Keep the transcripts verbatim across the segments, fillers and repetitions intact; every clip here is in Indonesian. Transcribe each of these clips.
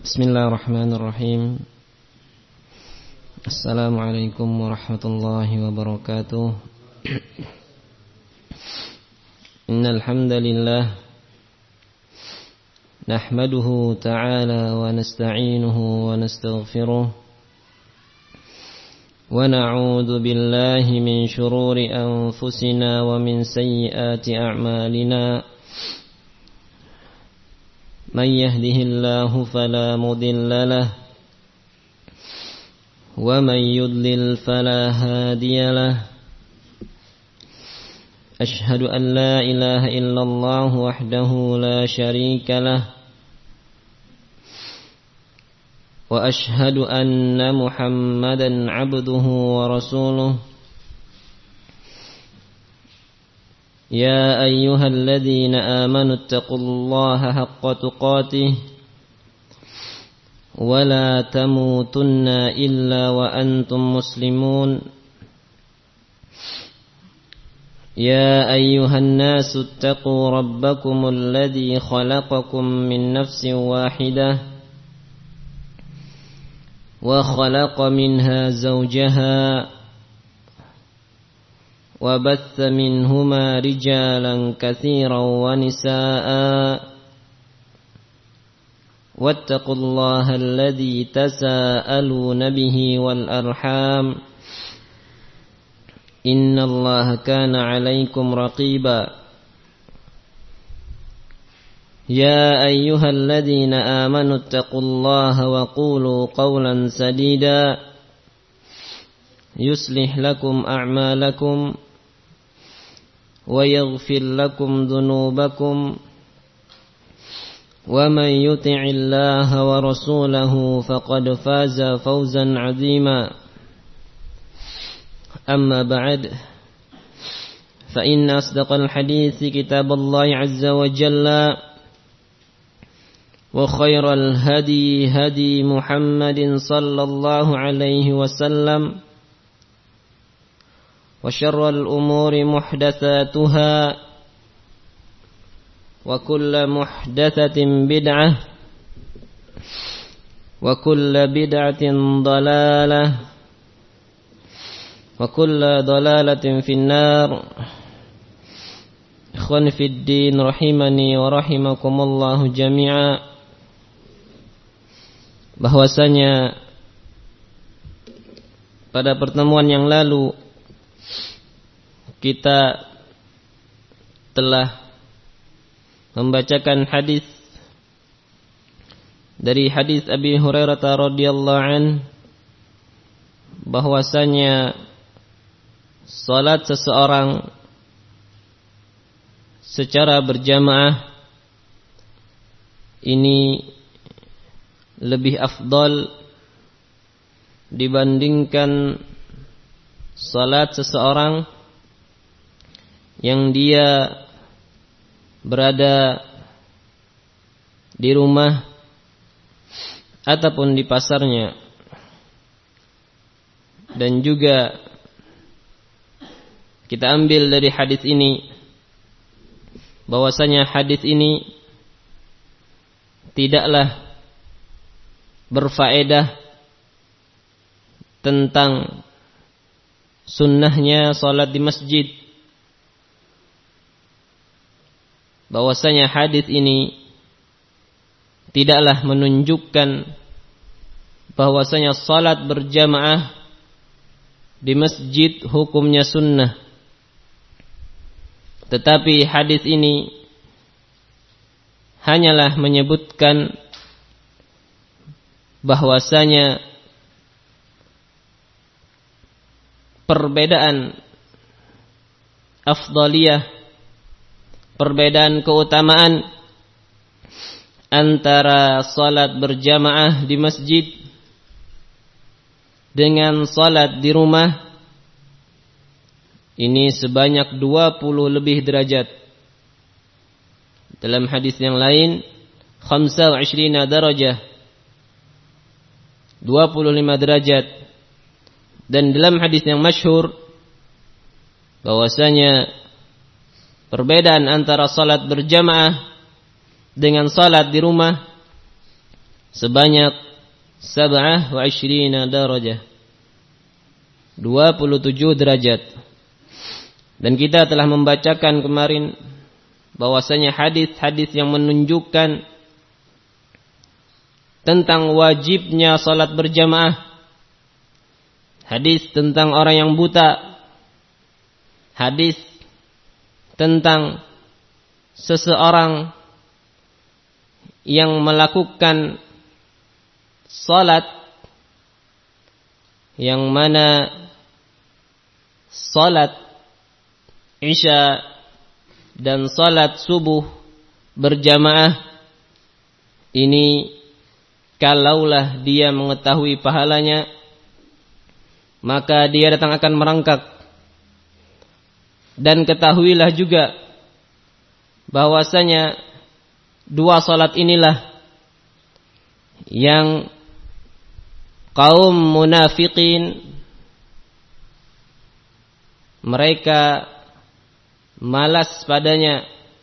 Bismillahirrahmanirrahim. Assalamualaikum warahmatullahi wabarakatuh. Innal hamdalillah nahmaduhu ta'ala wa nasta'inuhu wa nastaghfiruh wa na'udzu billahi min shururi anfusina wa min sayyiati a'malina. Man yahdihillahu fala mudilla lahu wa man yudlil fala hadiya lahu. Ashhadu an la ilaha illallah wahdahu la syarika lahu wa ashhadu anna Muhammadan abduhu wa rasuluh. Ya ayyuhalladzina amanu ittaqullaha haqqa tuqatih wa la tamutunna illa wa antum muslimun. Ya ayyuhan nasu ittaqu rabbakumul ladzi khalaqakum min nafsin wahidah wa khalaqa minha zawjaha wa batha minhuma rijalan katsiran wa nisaa. Wattaqullaha alladzi tasaaluna bihi wal arham. Innallaha kana 'alaikum raqiba. Ya ayyuhalladzina amanu ittaqullaha wa qulu qawlan sadida yuslih lakum a'malakum wa yaghfir lakum dhunubakum wa man yuti'illaha wa rasulahu faqad faza fawzan 'azima. Amma ba'd, fa inna asdaqal hadithi kitaballahi 'azza wa jalla wa khairal hadi hadi Muhammadin sallallahu alaihi wasallam wa syarrul umuri muhdatsatuha wa kullu muhdatsatin bid'ah wa kullu bid'atin dhalalah wa kullu dhalalatin finnar. Ikhwan fid din rahimani wa rahimakumullah jami'a. Bahwasanya pada pertemuan yang lalu kita telah membacakan hadis dari hadis Abi Hurairah radhiyallahu an, bahwasanya salat seseorang secara berjamaah ini lebih afdal dibandingkan salat seseorang yang dia berada di rumah ataupun di pasarnya. Dan juga kita ambil dari hadis ini bahwasanya hadis ini tidaklah berfaedah tentang sunnahnya salat di masjid. Bahwasanya hadis ini tidaklah menunjukkan bahwasanya salat berjamaah di masjid hukumnya sunnah. Tetapi hadis ini hanyalah menyebutkan bahwasanya perbedaan afdaliyah, perbedaan keutamaan antara salat berjamaah di masjid dengan salat di rumah ini sebanyak dua puluh lebih derajat. Dalam hadis yang lain khamsa wa ishrina darajah, dua puluh lima derajat. Dan dalam hadis yang masyhur bahwasanya perbedaan antara salat berjamaah dengan salat di rumah sebanyak sab'ah wa ishrina darajah, dua puluh tujuh derajat. Dan kita telah membacakan kemarin bahwasanya hadis-hadis yang menunjukkan tentang wajibnya salat berjamaah, hadis tentang orang yang buta, hadis tentang seseorang yang melakukan salat yang mana salat Isya dan salat subuh berjamaah ini, kalaulah dia mengetahui pahalanya, maka dia datang akan merangkak. Dan ketahuilah juga bahwasanya dua salat inilah yang kaum munafikin mereka malas padanya.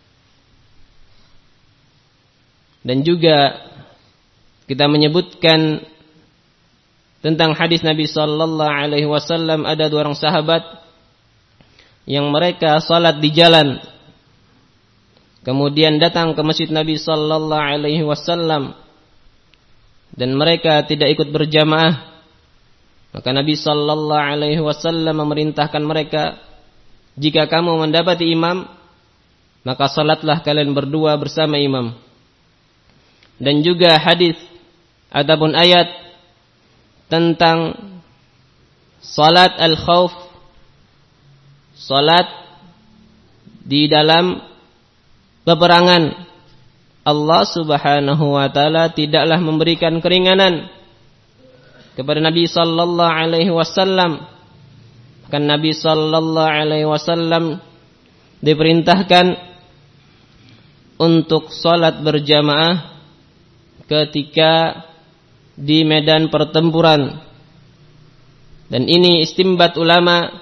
Dan juga kita menyebutkan tentang hadis Nabi sallallahu alaihi wasallam, ada dua orang sahabat yang mereka salat di jalan, kemudian datang ke masjid Nabi sallallahu alaihi wasallam dan mereka tidak ikut berjamaah. Maka Nabi sallallahu alaihi wasallam memerintahkan mereka, jika kamu mendapati imam, maka salatlah kalian berdua bersama imam. Dan juga hadis ataupun ayat tentang salat al-khauf, salat di dalam peperangan. Allah Subhanahu wa taala tidaklah memberikan keringanan kepada Nabi sallallahu alaihi wasallam. Kan Nabi sallallahu alaihi wasallam diperintahkan untuk salat berjamaah ketika di medan pertempuran. Dan ini istimbat ulama,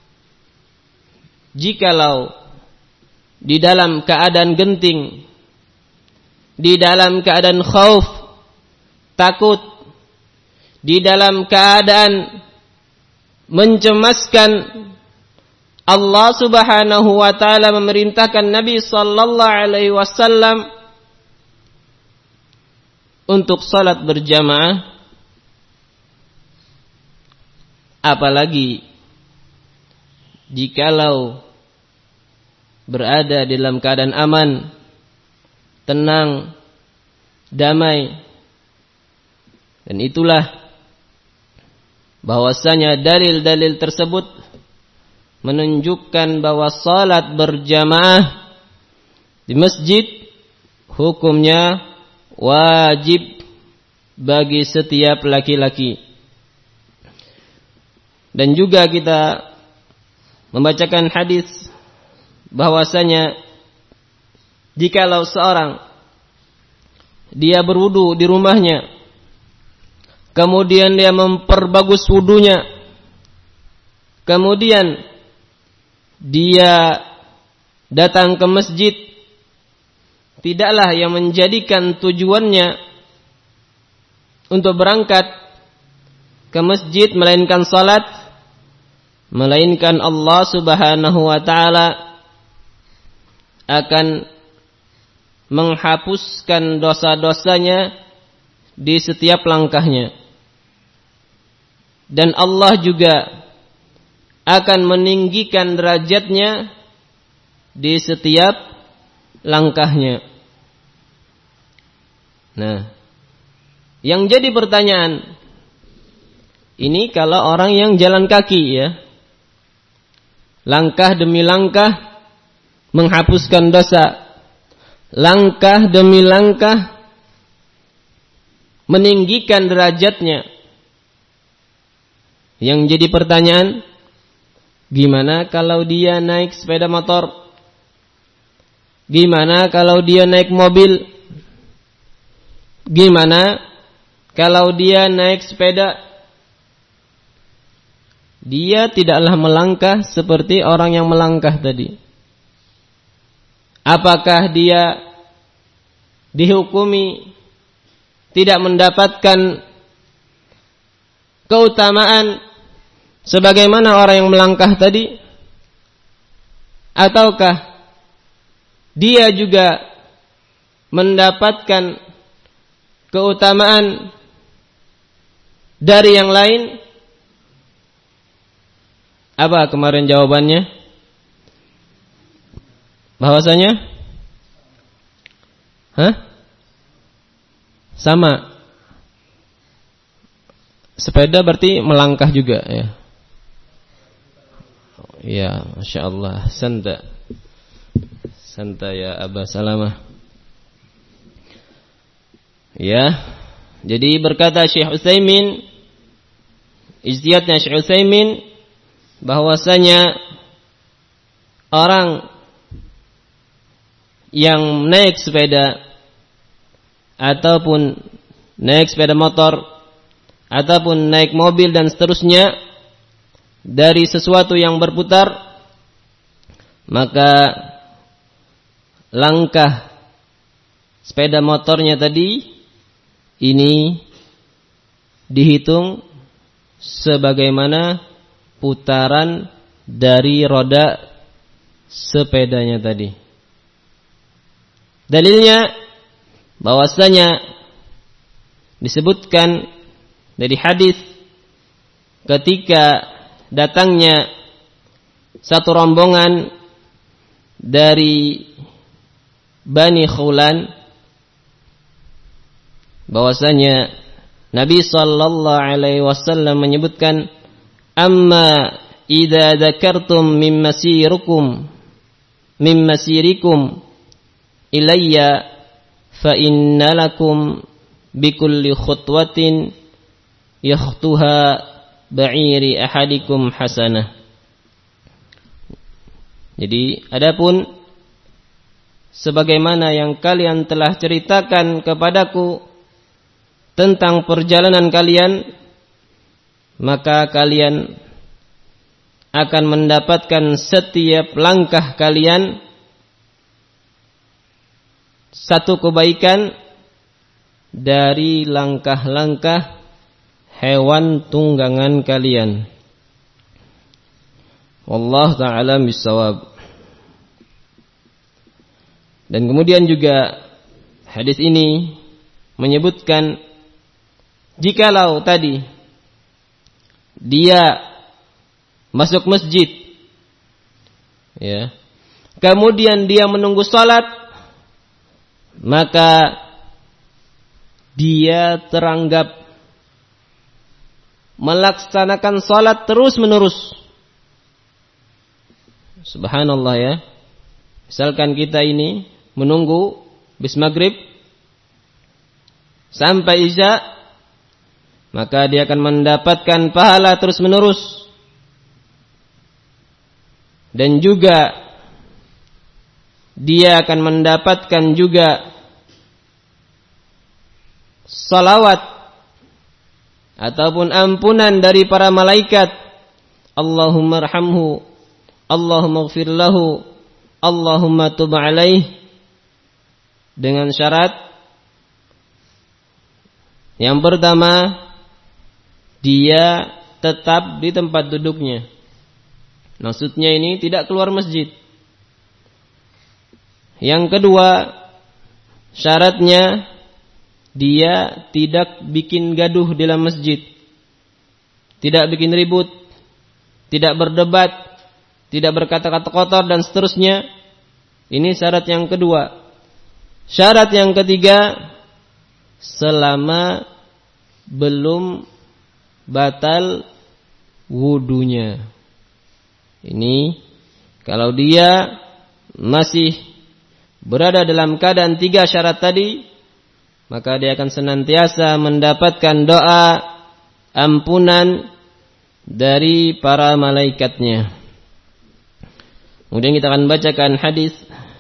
jikalau di dalam keadaan genting, di dalam keadaan khauf, takut, di dalam keadaan mencemaskan, Allah Subhanahu wa taala memerintahkan Nabi sallallahu alaihi wasallam untuk salat berjamaah. Apalagi jikalau berada dalam keadaan aman, tenang, damai. Dan itulah bahwasanya dalil-dalil tersebut menunjukkan bahwa salat berjamaah di masjid hukumnya wajib bagi setiap laki-laki. Dan juga kita membacakan hadis bahwasanya jikalau seorang dia berwudu di rumahnya, kemudian dia memperbagus wudunya, kemudian dia datang ke masjid, tidaklah yang menjadikan tujuannya untuk berangkat ke masjid melainkan salat, melainkan Allah Subhanahu wa taala akan menghapuskan dosa-dosanya di setiap langkahnya. Dan Allah juga akan meninggikan derajatnya di setiap langkahnya. Nah, yang jadi pertanyaan ini kalau orang yang jalan kaki ya, langkah demi langkah menghapuskan dosa, langkah demi langkah meninggikan derajatnya. Yang jadi pertanyaan, gimana kalau dia naik sepeda motor? Gimana kalau dia naik mobil? Gimana kalau dia naik sepeda? Dia tidaklah melangkah seperti orang yang melangkah tadi. Apakah dia dihukumi tidak mendapatkan keutamaan sebagaimana orang yang melangkah tadi, ataukah dia juga mendapatkan keutamaan dari yang lain? Apa kemarin jawabannya? Bahwasanya Hah? Sama. Sepeda berarti melangkah juga ya. Ya, Masya Allah. Santa Santa ya Aba Salamah. Ya. Jadi berkata Syekh Utsaimin, ijtihadnya Syekh Utsaimin, bahwasanya orang yang naik sepeda ataupun naik sepeda motor ataupun naik mobil dan seterusnya dari sesuatu yang berputar, maka langkah sepeda motornya tadi ini dihitung sebagaimana putaran dari roda sepedanya tadi. Dalilnya bahwasanya disebutkan dari hadis ketika datangnya satu rombongan dari Bani Khulan, bahwasanya Nabi sallallahu alaihi wasallam menyebutkan, amma idza dzakartum min masirikum min masirikum ilayya fa inna lakum bikulli khutwatin yakhtuha ba'iri ahadikum hasanah. Jadi adapun sebagaimana yang kalian telah ceritakan kepadaku tentang perjalanan kalian, maka kalian akan mendapatkan setiap langkah kalian satu kebaikan dari langkah-langkah hewan tunggangan kalian. Wallahu ta'ala bissawab. Dan kemudian juga hadis ini menyebutkan, jikalau tadi dia masuk masjid, ya, kemudian dia menunggu salat, maka dia teranggap melaksanakan salat terus menerus. Subhanallah ya. Misalkan kita ini menunggu bis maghrib sampai isya, maka dia akan mendapatkan pahala terus menerus. Dan juga dia akan mendapatkan juga salawat ataupun ampunan dari para malaikat. Allahumma arhamhu, Allahumma ighfir lahu, Allahumma tub alaih, dengan syarat yang pertama, dia tetap di tempat duduknya. Maksudnya ini tidak keluar masjid. Yang kedua, syaratnya dia tidak bikin gaduh di dalam masjid, tidak bikin ribut, tidak berdebat, tidak berkata-kata kotor dan seterusnya. Ini syarat yang kedua. Syarat yang ketiga, selama belum batal wudunya. Ini kalau dia masih berada dalam keadaan tiga syarat tadi, maka dia akan senantiasa mendapatkan doa ampunan dari para malaikatnya. Kemudian kita akan bacakan hadis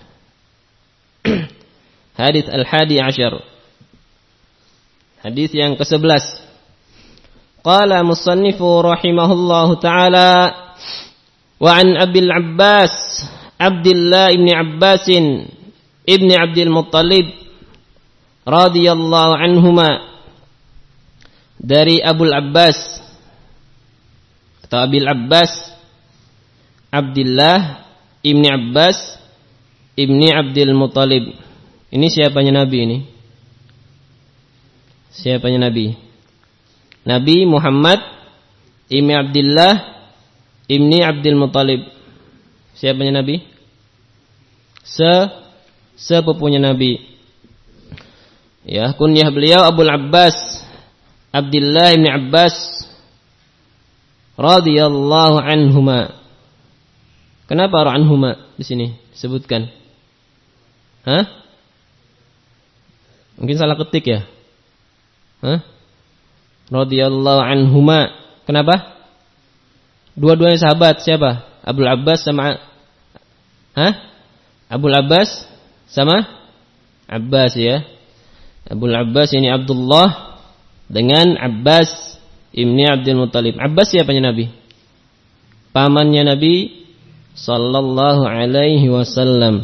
hadis al-hadi asyar, hadis yang kesebelas. Qala musannifu rahimahullahu ta'ala, wa an Abil Abbas Abdullah ibn Abbasin ibn Abdul Muttalib radhiyallahu anhuma, dari Abul Abbas atau Abil Abbas Abdullah ibni Abbas ibni Abdul Muttalib. Ini siapanya Nabi ini? Siapanya Nabi? Nabi Muhammad ibni Abdullah ibni Abdul Muttalib. Siapanya Nabi? Se sepupunya Nabi. Ya, kunyah beliau Abul Abbas Abdullah ibni Abbas radhiyallahu anhuma. Kenapa anhuma di sini disebutkan? Hah? Mungkin salah ketik ya? Hah? Radhiyallahu anhuma. Kenapa? Dua-duanya sahabat. Siapa? Abul Abbas sama Hah? Abul Abbas sama Abbas ya. Abul Abbas ini Abdullah dengan Abbas ibni Abdul Muttalib. Abbas siapanya Nabi? Pamannya Nabi sallallahu alaihi wasallam.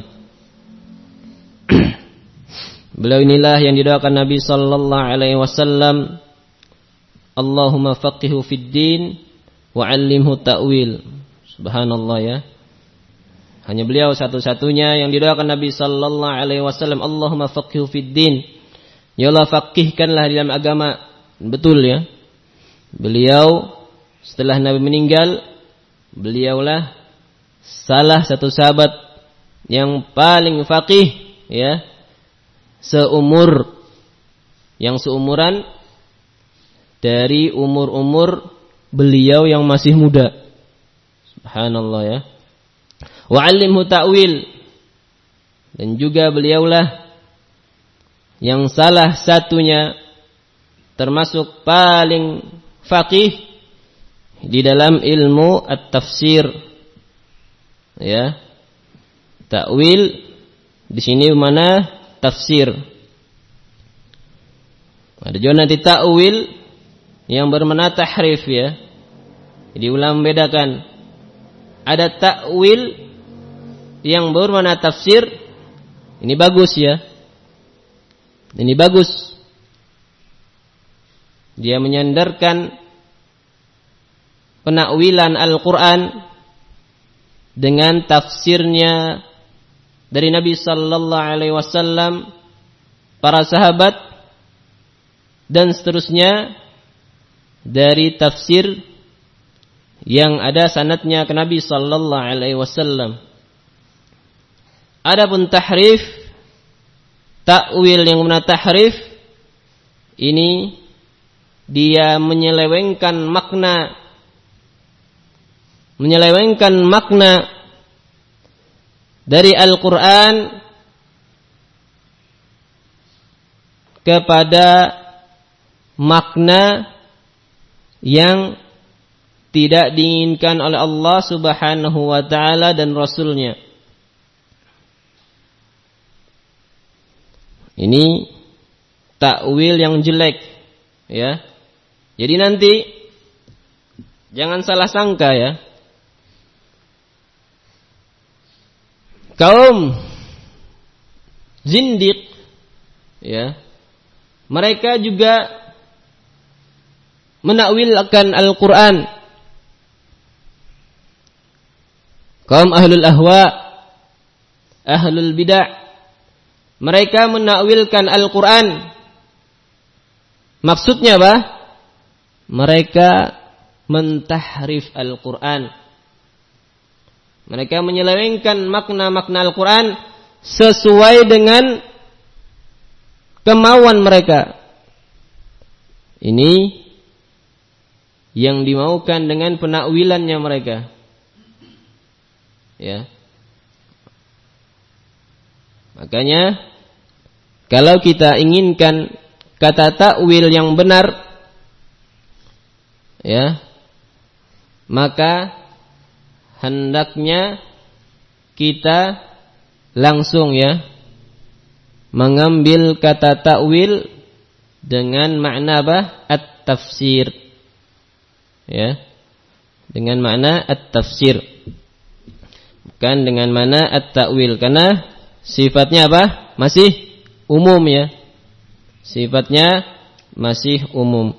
Beliau inilah yang didoakan Nabi sallallahu alaihi wasallam, Allahumma faqihu fid din wa 'allimhu ta'wil. Subhanallah ya. Hanya beliau satu-satunya yang didoakan Nabi sallallahu alaihi wasallam, Allahumma faqihu fid din. Ya Allah, faqihkanlah di dalam agama. Betul ya. Beliau setelah Nabi meninggal, beliaulah salah satu sahabat yang paling faqih ya, seumur yang seumuran dari umur-umur beliau yang masih muda. Subhanallah ya. Wa 'allimhu ta'wil, dan juga beliaulah yang salah satunya termasuk paling faqih di dalam ilmu at-tafsir. Ya. Ta'wil di sini mana tafsir. Ada juga nanti ta'wil yang bermakna tahrif ya. Jadi ulama membedakan. Ada ta'wil yang bermakna tafsir. Ini bagus ya. Ini bagus. Dia menyandarkan penakwilan Al-Quran dengan tafsirnya dari Nabi sallallahu alaihi wasallam, para sahabat, dan seterusnya dari tafsir yang ada sanadnya ke Nabi sallallahu alaihi wasallam. Adapun tahrif, takwil yang benar tahrif, ini dia menyelewengkan makna, menyelewengkan makna dari Al-Quran kepada makna yang tidak diinginkan oleh Allah Subhanahu wa ta'ala dan Rasulnya. Ini takwil yang jelek ya. Jadi nanti jangan salah sangka ya. Kaum zindiq ya, mereka juga menakwilkan Al-Quran. Kaum ahlul ahwa, ahlul bid'ah, mereka menakwilkan Al-Quran. Maksudnya apa? Mereka mentahrif Al-Quran. Mereka menyelewengkan makna-makna Al-Quran sesuai dengan kemauan mereka. Ini yang dimaukan dengan penakwilannya mereka. Ya. Makanya kalau kita inginkan kata takwil yang benar, ya, maka hendaknya kita langsung ya mengambil kata takwil dengan makna apa? At-tafsir. Ya. Dengan makna at-tafsir. Bukan dengan makna at-takwil, karena sifatnya apa? Masih umum ya. sifatnya masih umum.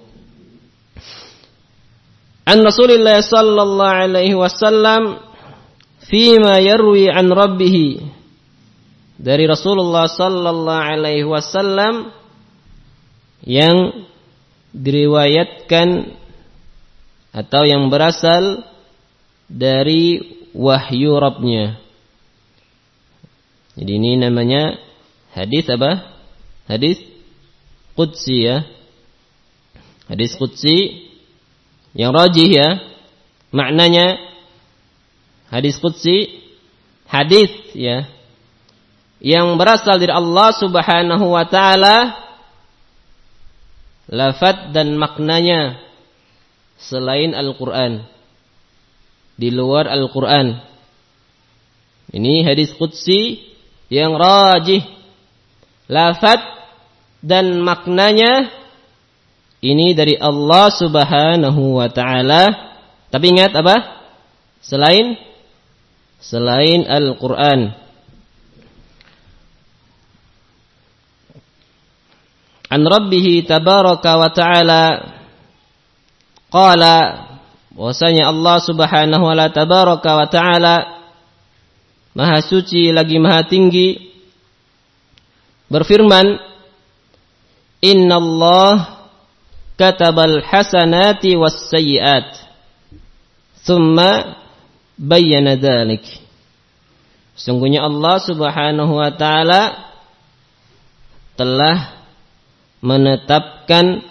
An Rasulillah sallallahu alaihi wasallam fima yarwi an rabbih, dari Rasulullah sallallahu alaihi wasallam yang diriwayatkan atau yang berasal dari wahyu Rabbnya. Jadi ini namanya hadis apa? Hadis qudsi ya. Hadis qudsi yang rajih ya. Maknanya hadis qudsi, hadis ya, yang berasal dari Allah Subhanahu wa taala, lafaz dan maknanya selain Al-Qur'an, di luar Al-Qur'an. Ini hadis qudsi yang rajih, lafaz dan maknanya ini dari Allah Subhanahu wa taala. Tapi ingat apa? Selain selain Al-Qur'an. An Rabbih tabaraka wa ta'ala qala, bahwasanya Allah Subhanahu wa ta'ala tabaraka wa ta'ala maha suci lagi maha tinggi berfirman, Innallah katabal hasanati was sayyiat thumma bayyana dzalik. Sungguhnya Allah Subhanahu wa taala telah menetapkan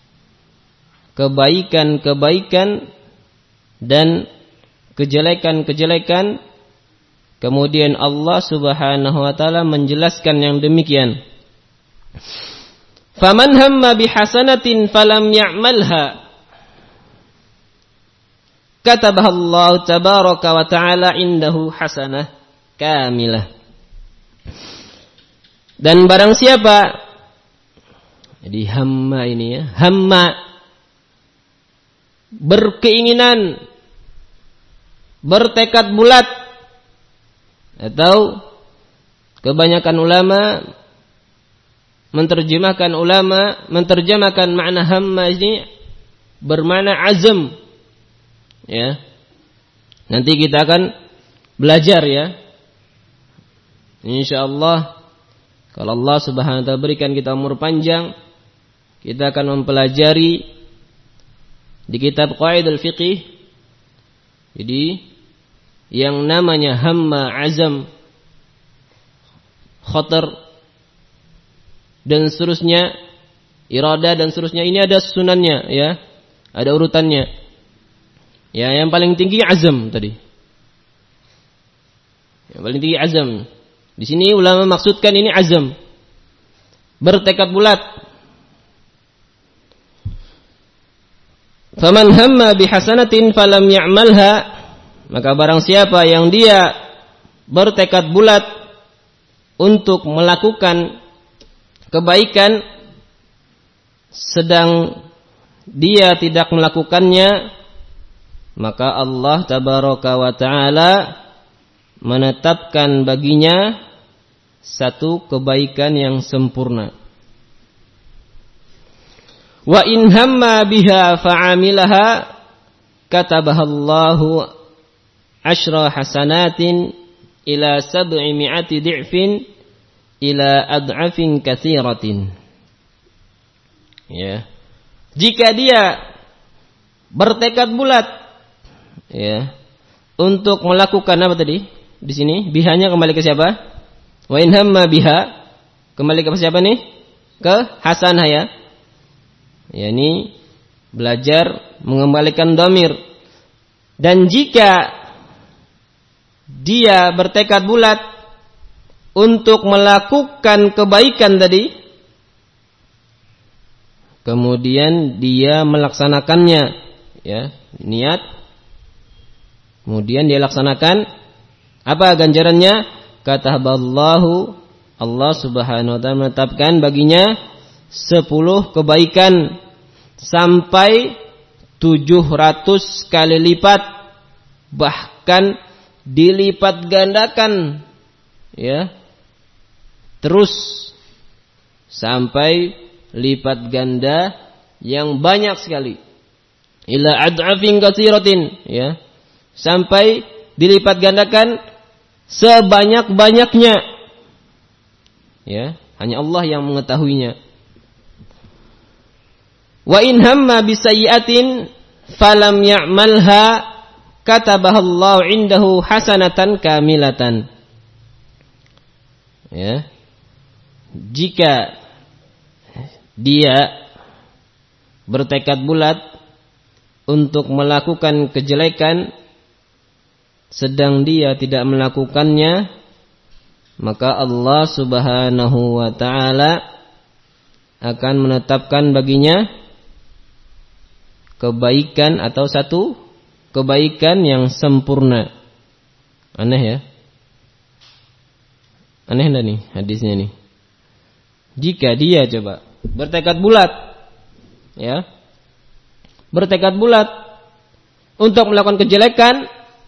kebaikan-kebaikan dan kejelekan-kejelekan. Kemudian Allah Subhanahu wa taala menjelaskan yang demikian. Faman hamma bihasanatin falam ya'malha katabaha Allah tabaraka wa ta'ala indahu hasanah kamilah. Dan barang siapa, jadi hamma ini ya, hamma berkeinginan, bertekad bulat, atau kebanyakan ulama menterjemahkan ulama menterjemahkan makna hamma ini bermakna azam. Ya. Nanti kita akan belajar ya. Insyaallah kalau Allah Subhanahu wa taala berikan kita umur panjang, kita akan mempelajari di kitab Qawaidul Fiqih. Jadi yang namanya hamma, azam, khatar dan seterusnya, irada dan seterusnya, ini ada sunannya ya, ada urutannya. Ya, yang paling tinggi azam tadi. Yang paling tinggi azam. Di sini ulama maksudkan ini azam, bertekad bulat. Faman hamma bihasanatin falam ya'malha, maka barang siapa yang dia bertekad bulat untuk melakukan kebaikan sedang dia tidak melakukannya, maka Allah tabaraka wa ta'ala menetapkan baginya satu kebaikan yang sempurna. Wa in hamma biha fa'amilaha katabahallahu ashra hasanatin ila sab'i mi'ati di'fin ila ad'afin katsiratin. Ya. Jika dia bertekad bulat ya untuk melakukan apa tadi? Di sini bihanya kembali ke siapa? Wa in hamma biha, kembali ke siapa nih? Ke hasanah ya. Ya, ini belajar mengembalikan dhamir. Dan jika dia bertekad bulat untuk melakukan kebaikan tadi, kemudian dia melaksanakannya ya, niat, kemudian dia laksanakan, apa ganjarannya? Kataballahu, Allah Subhanahu wa taala menetapkan baginya sepuluh kebaikan sampai tujuh ratus kali lipat, bahkan dilipat gandakan ya, terus sampai lipat ganda yang banyak sekali. Ila ad'afin katsiratin, ya. Sampai dilipat gandakan sebanyak-banyaknya. Ya, hanya Allah yang mengetahuinya. Wa in hamma bisayyi'atin falam ya'malha katabahallahu 'indahu hasanatan kamilatan. Ya. Jika dia bertekad bulat untuk melakukan kejelekan sedang dia tidak melakukannya, maka Allah Subhanahu wa taala akan menetapkan baginya kebaikan atau satu kebaikan yang sempurna. Aneh ya? Aneh enggak nih hadisnya nih? Jika dia coba bertekad bulat, ya, bertekad bulat untuk melakukan kejelekan,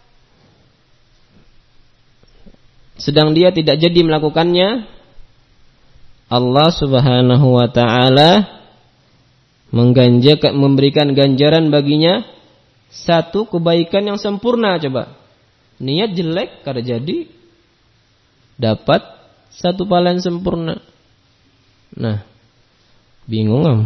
sedang dia tidak jadi melakukannya, Allah Subhanahu wa taala mengganjakan, memberikan ganjaran baginya satu kebaikan yang sempurna. Coba niat jelek kada jadi, dapat satu pahala yang sempurna. Nah, bingung am?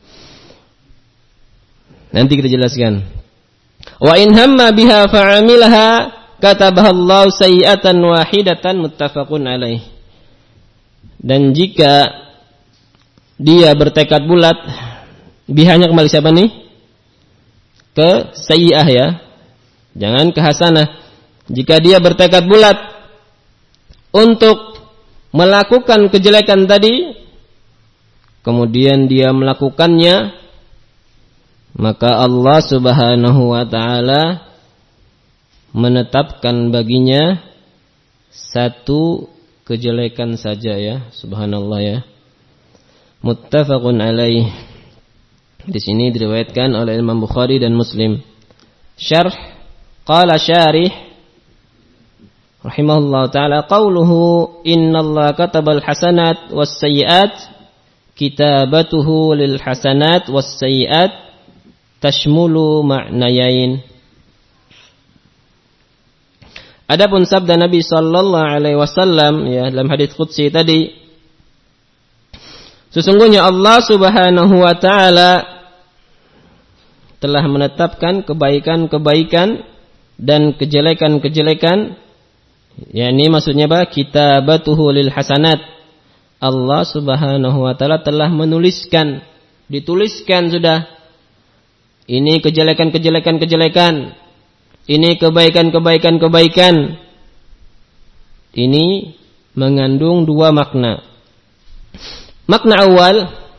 Nanti kita jelaskan. Wa in hamma biha fa'amilaha katabahallahu sayyi'atan wahidatan muttafaqun alaih. Dan jika dia bertekad bulat, bihanya kembali siapa nih? Ke sayyi'ah ya. Jangan ke hasanah. Jika dia bertekad bulat untuk melakukan kejelekan tadi, kemudian dia melakukannya, maka Allah Subhanahu wa taala menetapkan baginya satu kejelekan saja ya. Subhanallah ya. Muttafaqun alaih. Di sini diriwayatkan oleh Imam Bukhari dan Muslim. Syarh, qala syarih rahimahullah taala, qauluhu innallaha katabal hasanat was sayyi'at, kitabatuhu lil hasanat was sayyi'at tashmulu ma'nayain. Adapun sabda Nabi sallallahu alaihi wasallam ya dalam hadis qudsi tadi, sesungguhnya Allah Subhanahu wa taala telah menetapkan kebaikan-kebaikan dan kejelekan-kejelekan. Ya, ini maksudnya apa? Kitabatuhu lil hasanat. Allah Subhanahu wa taala telah menuliskan, dituliskan sudah. Ini kejelekan-kejelekan-kejelekan. Ini kebaikan-kebaikan-kebaikan. Ini mengandung dua makna. Makna awal,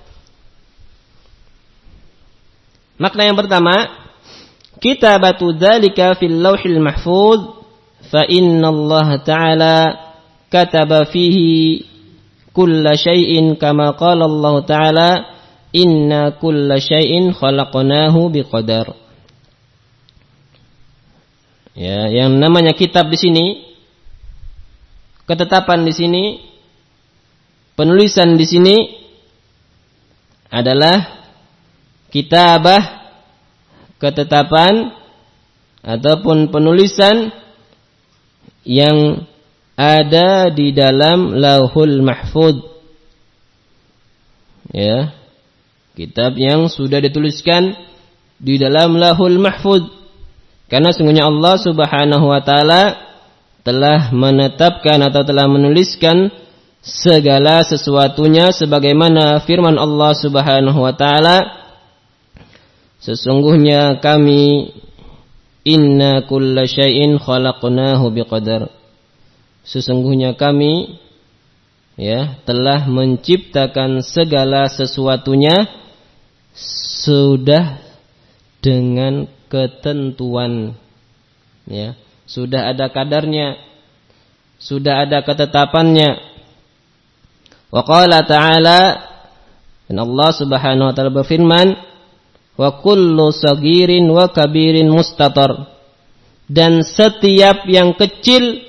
makna yang pertama, kitabatu dzalika fil lauhil mahfuz, fa inna Allah ta'ala kataba fihi kulla syai'in kama qala Allah ta'ala inna kulla syai'in khalaqnahu biqadar. Ya, yang namanya kitab di sini, ketetapan di sini, penulisan di sini adalah kitabah, ketetapan ataupun penulisan yang ada di dalam Lauhul Mahfuz. Ya, kitab yang sudah dituliskan di dalam Lauhul Mahfuz. Karena sungguhnya Allah Subhanahu wa taala telah menetapkan atau telah menuliskan segala sesuatunya sebagaimana firman Allah Subhanahu wa taala, sesungguhnya kami inna kulla syai'in khalaqnahu biqadar. Sesungguhnya kami ya telah menciptakan segala sesuatunya sudah dengan ketentuan, ya, sudah ada kadarnya, sudah ada ketetapannya. Wa qala ta'ala, dan Allah Subhanahu wa taala berfirman, wa kullu sagirin wa kabirin mustatar, dan setiap yang kecil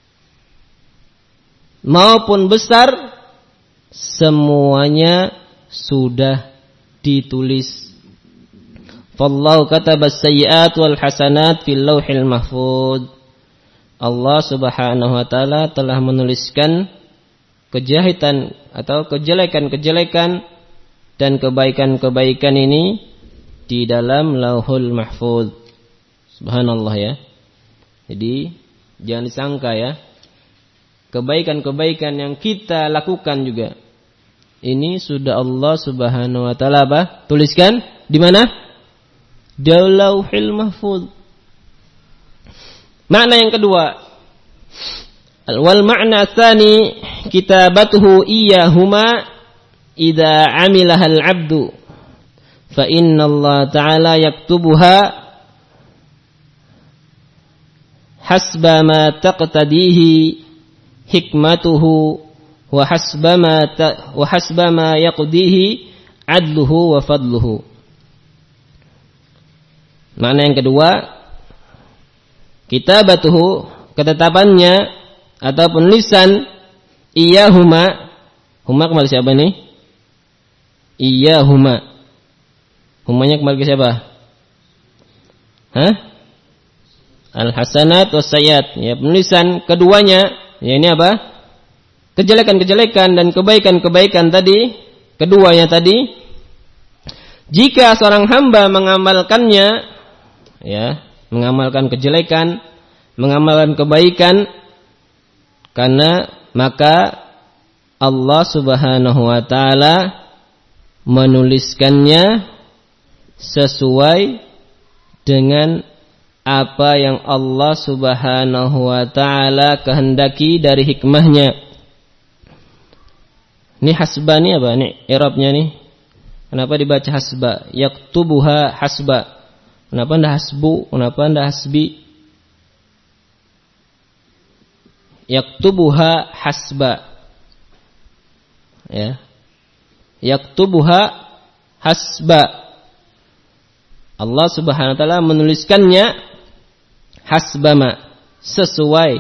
maupun besar semuanya sudah ditulis. Fallahu katabas sayyi'at wal hasanat fil lauhil mahfuz. Allah Subhanahu wa taala telah menuliskan kejahatan atau kejelekan-kejelekan dan kebaikan-kebaikan ini di dalam Lauhul Mahfuz. Subhanallah ya. Jadi jangan disangka ya, kebaikan-kebaikan yang kita lakukan juga ini sudah Allah Subhanahu wa taala apa? Tuliskan di mana? Di Lauhul Mahfuz. Makna yang kedua, wal ma'na tsani kitabatuhu iyyahuma idza 'amilaha al-'abdu fa inna Allah ta'ala yaktubuha hasba ma taqtadihi hikmatuhu wa hasba ma wa hasba ma yaqdihi 'adluhu wa fadluhu. Makna yang kedua, kitabatuhu, ketetapannya atau penulisan iyahuma, huma kembali siapa ini? Iyahuma, humanya kembali ke siapa? Hah? Al-hasanat was sayyiat, ya, penulisan keduanya, ya ini apa? Kejelekan-kejelekan dan kebaikan-kebaikan tadi, keduanya tadi, jika seorang hamba mengamalkannya, ya, mengamalkan kejelekan, mengamalkan kebaikan, karena maka Allah Subhanahu wa taala menuliskannya sesuai dengan apa yang Allah Subhanahu wa taala kehendaki dari hikmahnya. Ini hasba nih apa nih i'rabnya nih? Kenapa dibaca hasba? Yaktubuha hasba. Kenapa anda hasbu? Kenapa anda hasbi? Yaktubuha hasba. Ya. Yaktubuha hasba. Allah Subhanahu wa taala menuliskannya hasbama, sesuai.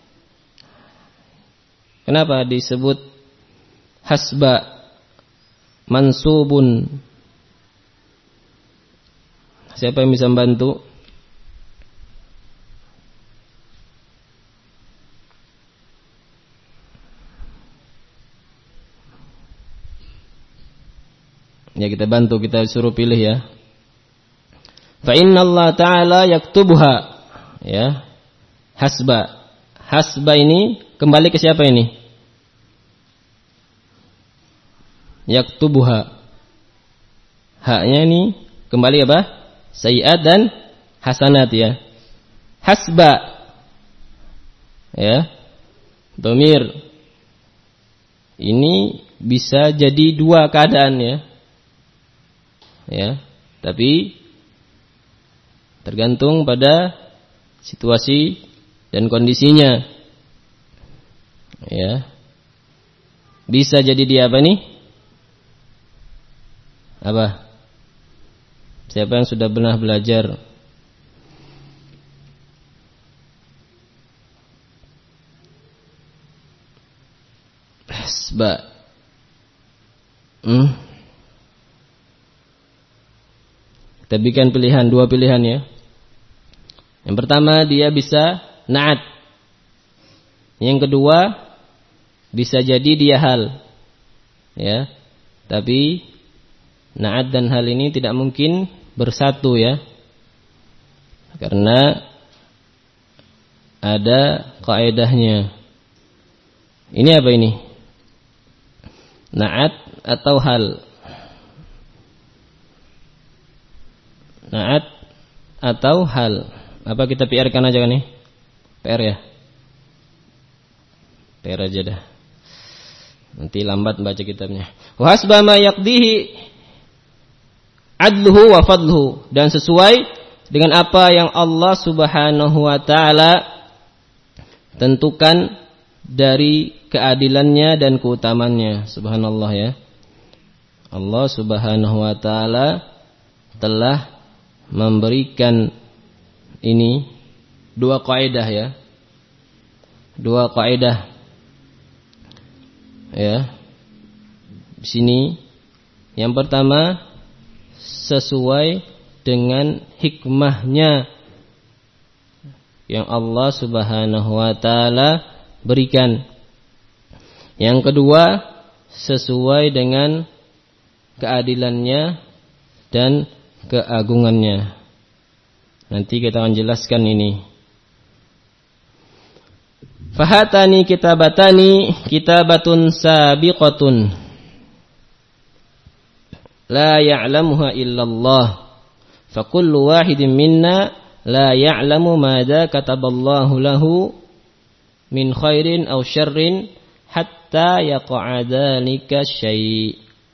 Kenapa disebut hasba? Mansubun. Siapa yang bisa membantu? Ya kita bantu, kita suruh pilih ya. Fa inna Allah Ta'ala yaktubuha, ya, hasba. Hasba ini kembali ke siapa ini? Yaktubuha. Haknya ini kembali apa? Sayyi'at dan hasanat ya. Hasba, ya, dhamir ini bisa jadi dua keadaan ya. Ya, tapi tergantung pada situasi dan kondisinya. Ya. Bisa jadi dia apa nih? Apa? Siapa yang sudah pernah belajar? Hasba. Hmm. Kita berikan pilihan, dua pilihan ya. Yang pertama dia bisa na'at. Yang kedua bisa jadi dia hal. Ya. Tapi na'at dan hal ini tidak mungkin bersatu ya. Karena ada kaidahnya. Ini apa ini? Na'at atau hal? Na'at atau hal? Apa kita P R-kan aja kan nih? P R ya? P R aja dah. Nanti lambat baca kitabnya. Wa hasba ma yaqdihi adluhu wa fadluhu, dan sesuai dengan apa yang Allah Subhanahu wa taala tentukan dari keadilannya dan keutamannya. Subhanallah ya. Allah Subhanahu wa taala telah memberikan ini dua kaidah ya. Dua kaidah. Ya. Di sini Yang pertama, sesuai dengan hikmahnya yang Allah Subhanahu wa taala berikan. Yang kedua, sesuai dengan keadilannya dan keagungannya. Nanti kita akan jelaskan ini. Fahatani kitabatani kitabatun sabiqatun la ya'lamuha illallah. Fa kullu wahidin minna la ya'lamu madza kataballahu lahu min khairin aw syarrin hatta yaqa'a dzalika syai'.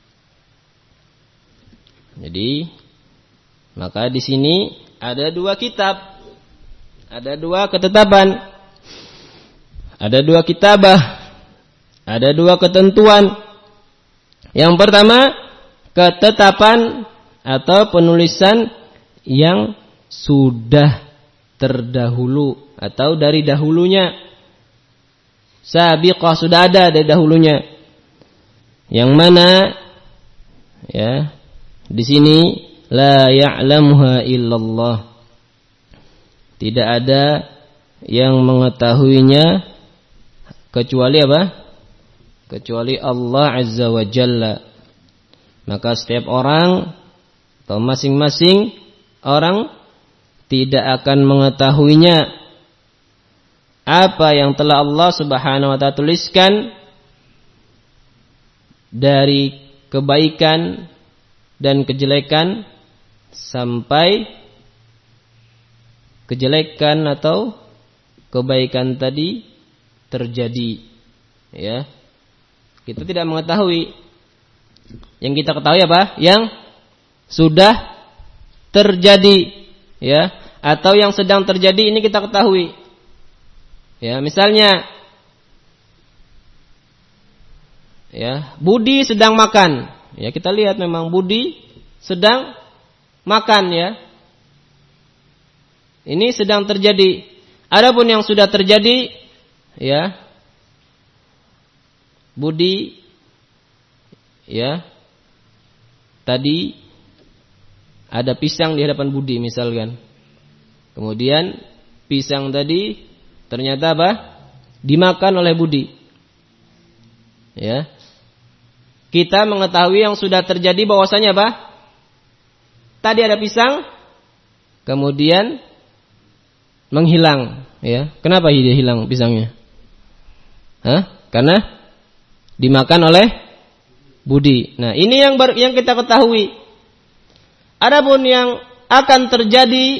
Jadi maka di sini ada dua kitab, ada dua ketetapan, ada dua kitabah, ada dua ketentuan. Yang pertama, ketetapan atau penulisan yang sudah terdahulu atau dari dahulunya. Sabiqah, sudah ada dari dahulunya. Yang mana ya, di sini la ya'lamuha illallah. Tidak ada yang mengetahuinya kecuali apa? Kecuali Allah Azza wa Jalla. Maka setiap orang atau masing-masing orang tidak akan mengetahuinya apa yang telah Allah Subhanahu wa taala tuliskan dari kebaikan dan kejelekan sampai kejelekan atau kebaikan tadi terjadi. Ya. Kita tidak mengetahui. Yang kita ketahui apa? Yang sudah terjadi, ya, atau yang sedang terjadi ini kita ketahui. Ya, misalnya ya, Budi sedang makan. Ya, kita lihat memang Budi sedang makan, ya. Ini sedang terjadi. Adapun yang sudah terjadi, ya, Budi ya, tadi ada pisang di hadapan Budi misalkan. Kemudian pisang tadi ternyata apa? Dimakan oleh Budi. Ya. Kita mengetahui yang sudah terjadi bahwasanya apa? Tadi ada pisang, kemudian menghilang, ya. Kenapa dia hilang pisangnya? Hah? Karena dimakan oleh Budi. Nah, ini yang ber, yang kita ketahui. Adapun yang akan terjadi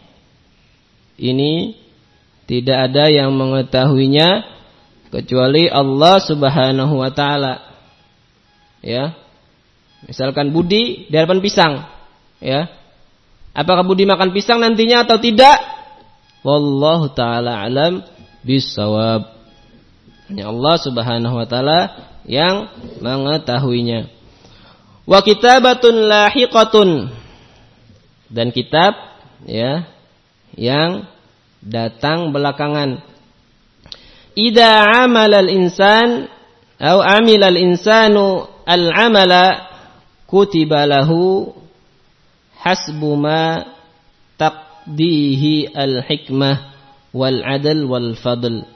ini tidak ada yang mengetahuinya kecuali Allah Subhanahu wa taala. Ya. Misalkan Budi di hadapan pisang, ya. Apakah Budi makan pisang nantinya atau tidak? Wallahu taala alam bisawab. Hanya Allah Subhanahu wa taala yang mengetahuinya. Wa kitabatun lahiqatun, dan kitab ya yang datang belakangan. Idza amala al-insan atau amila al-insanu al-amala kutiba lahu hasbu ma taqdihi al-hikmah wal adl wal fadl.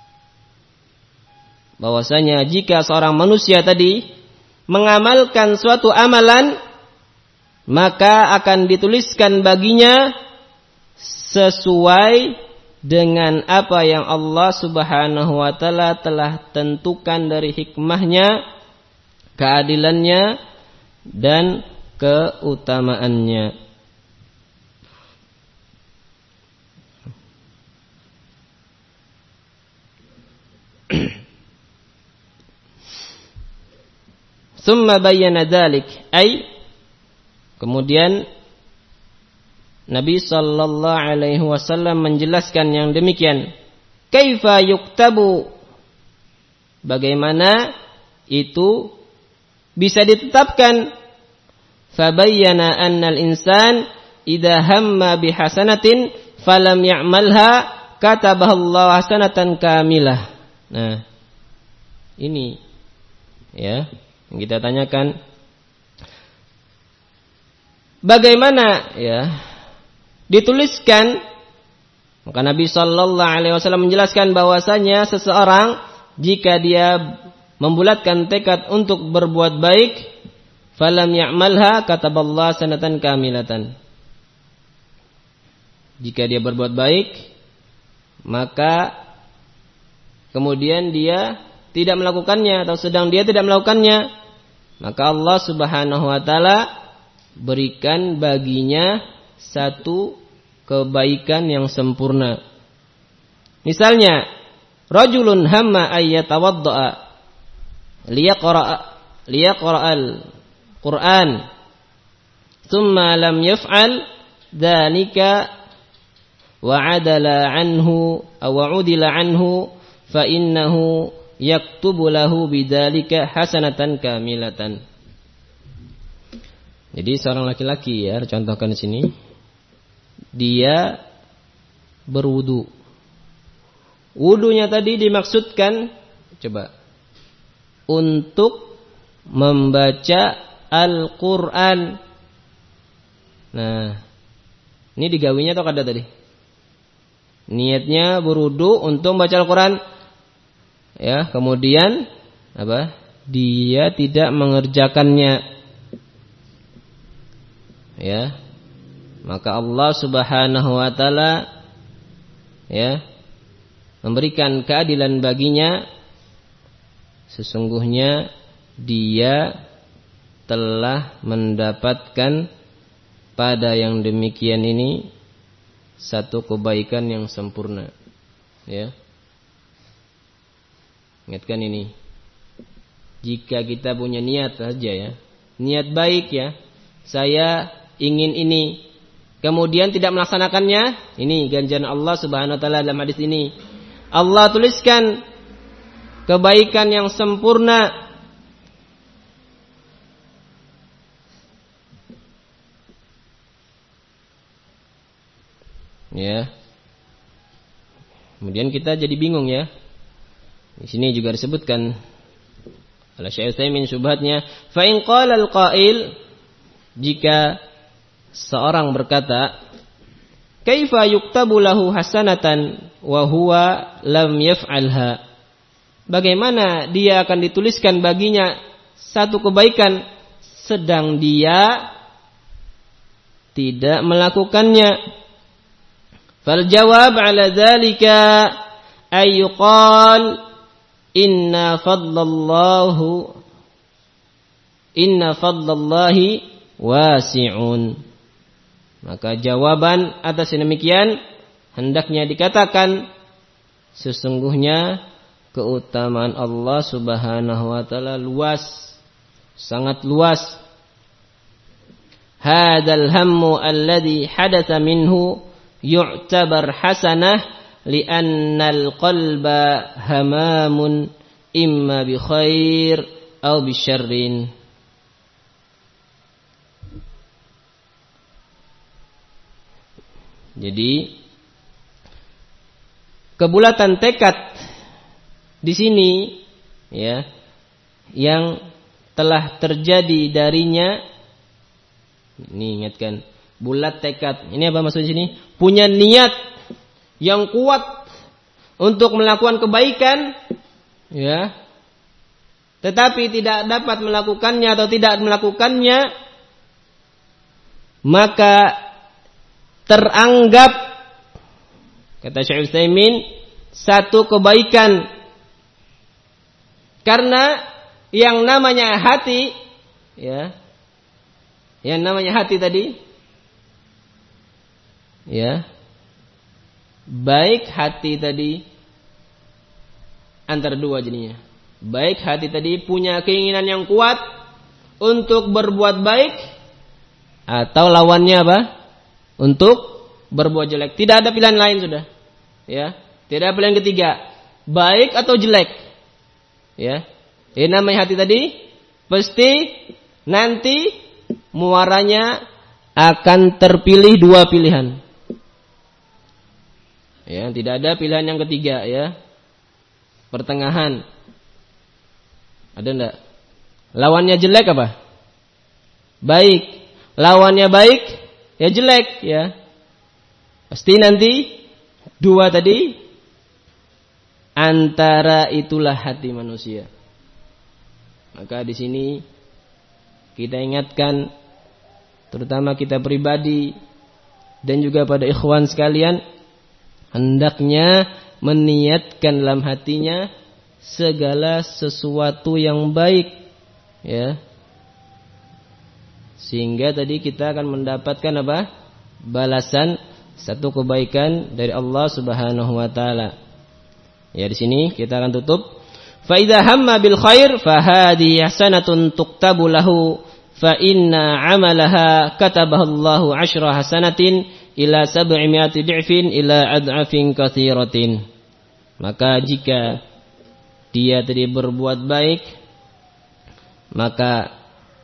Bahwasanya jika seorang manusia tadi mengamalkan suatu amalan, maka akan dituliskan baginya sesuai dengan apa yang Allah Subhanahu wa taala telah tentukan dari hikmahnya, keadilannya dan keutamaannya. Tsumma bayyana dzalik, ay kemudian Nabi sallallahu alaihi wasallam menjelaskan yang demikian. Kaifa yuktabu, bagaimana itu bisa ditetapkan. Fabayyana annal insan idza hamma bihasanatin falam ya'malha katabahallahu hasanatan kamilah. Nah, ini ya yang kita tanyakan. bagaimana ya dituliskan, maka Nabi Shallallahu Alaihi Wasallam menjelaskan bahwasanya seseorang jika dia membulatkan tekad untuk berbuat baik, falam ya'malha kataballahu sanatan kamilatan. Jika dia berbuat baik, maka kemudian dia tidak melakukannya atau sedang dia tidak melakukannya, maka Allah Subhanahu wa taala berikan baginya satu kebaikan yang sempurna. Misalnya, rajulun hamma ayyatawaddaa liyaqra'a liyaqra'al Quran thumma lam yaf'al dzalika wa'adala anhu aw wa'udila anhu fa innahu yaktubu lahu bidzalika hasanatan kamilatan. Jadi seorang laki-laki ya, contohkan di sini, dia berwudu. Wudunya tadi dimaksudkan coba untuk membaca Al-Qur'an. Nah, ini digawinya atau kada tadi? Niatnya berwudu untuk membaca Al-Qur'an. Ya, kemudian apa? Dia tidak mengerjakannya. Ya. Maka Allah Subhanahu wa taala ya memberikan keadilan baginya, sesungguhnya dia telah mendapatkan pada yang demikian ini satu kebaikan yang sempurna. Ya. Ingatkan ini. Jika kita punya niat saja ya, niat baik ya, saya ingin ini, kemudian tidak melaksanakannya, ini ganjaran Allah Subhanahu wa taala dalam hadis ini. Allah tuliskan kebaikan yang sempurna. Ya. Kemudian kita jadi bingung ya. Di sini juga disebutkan oleh Syekh Utsaimin syubhatnya, fa in qala al-qail, jika seorang berkata, kaifa yuktabu lahu hasanatan wa huwa lam yaf'alha? Bagaimana dia akan dituliskan baginya satu kebaikan sedang dia tidak melakukannya? Fal jawab ala dzalika ay yuqal inna fadlallahu inna fadlallahi wasi'un. Maka jawaban atas demikian hendaknya dikatakan, sesungguhnya keutamaan Allah Subhanahu wa taala luas, sangat luas. Hadzal hammu alladhi hadatsa minhu yu'tabar hasanah li'anna al-qalba hamamun imma bi khair aw bi syarrin. Jadi kebulatan tekad di sini ya yang telah terjadi darinya, ini ingatkan, bulat tekad. Ini apa maksud sini? Punya niat yang kuat untuk melakukan kebaikan ya, tetapi tidak dapat melakukannya atau tidak melakukannya, maka teranggap, kata Syekh Utsaimin, satu kebaikan. Karena yang namanya hati ya, yang namanya hati tadi ya, baik hati tadi antara dua jadinya. Baik hati tadi punya keinginan yang kuat untuk berbuat baik, atau lawannya apa? Untuk berbuat jelek. Tidak ada pilihan lain sudah. Ya, tidak ada pilihan ketiga. Baik atau jelek. Ya. Ini namanya hati tadi pasti nanti muaranya akan terpilih dua pilihan. Ya, tidak ada pilihan yang ketiga ya. Pertengahan. Ada enggak? Lawannya jelek apa? Baik. lawannya baik, ya jelek, ya. Pasti nanti dua tadi antara itulah hati manusia. Maka di sini kita ingatkan terutama kita pribadi dan juga pada ikhwan sekalian, hendaknya meniatkan dalam hatinya segala sesuatu yang baik, ya. Sehingga tadi kita akan mendapatkan apa? Balasan satu kebaikan dari Allah Subhanahu wa taala. Ya, di sini kita akan tutup. Fa idza hamma bil khair fa hadhihi hasanatun tuktabu lahu fa inna 'amalaha katabahu Allahu 'ashra hasanatin ila sab'i mi'ati di'fin ila ad'afin katsiratin. Maka jika dia tadi berbuat baik, maka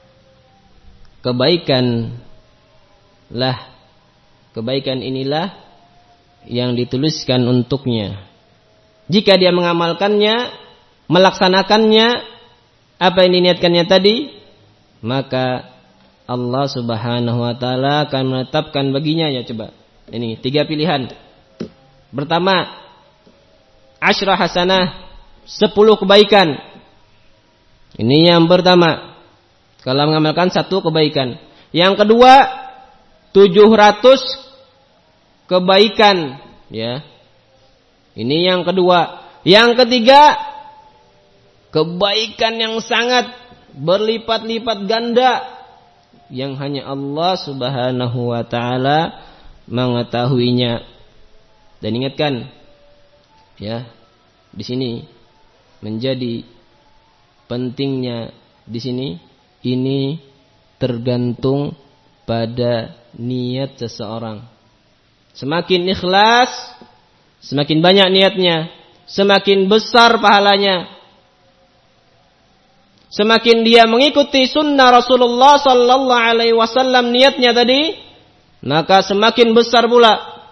kebaikan lah kebaikan inilah yang dituliskan untuknya. Jika dia mengamalkannya, melaksanakannya apa yang diniatkannya tadi, maka Allah Subhanahu wa taala akan menetapkan baginya, ya coba. Ini tiga pilihan. Pertama, asyra hasanah, sepuluh kebaikan. Ini yang pertama. Kalau mengamalkan satu kebaikan. Yang kedua, tujuh ratus kebaikan, ya. Ini yang kedua. Yang ketiga, kebaikan yang sangat berlipat-lipat ganda yang hanya Allah Subhanahu wa taala mengetahuinya. Dan ingatkan, ya, di sini menjadi pentingnya di sini ini tergantung pada niat seseorang. Semakin ikhlas, semakin banyak niatnya, semakin besar pahalanya. Semakin dia mengikuti sunnah Rasulullah sallallahu alaihi wasallam niatnya tadi, maka semakin besar pula.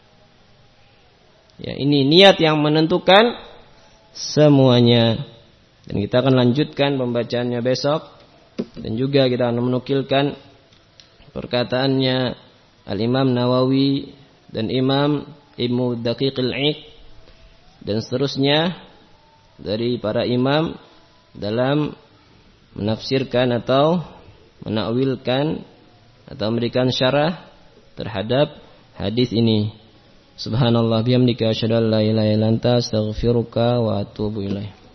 Ya, ini niat yang menentukan semuanya. Dan kita akan lanjutkan pembacaannya besok. Dan juga kita akan menukilkan perkataannya Al-Imam Nawawi dan Imam Ibnu Daqiqil 'Id dan seterusnya dari para imam dalam menafsirkan atau menakwilkan atau memberikan syarah terhadap hadis ini. Subhanallah bihamdika asyhadu an la ilaha illa anta astaghfiruka wa atubu ilaik.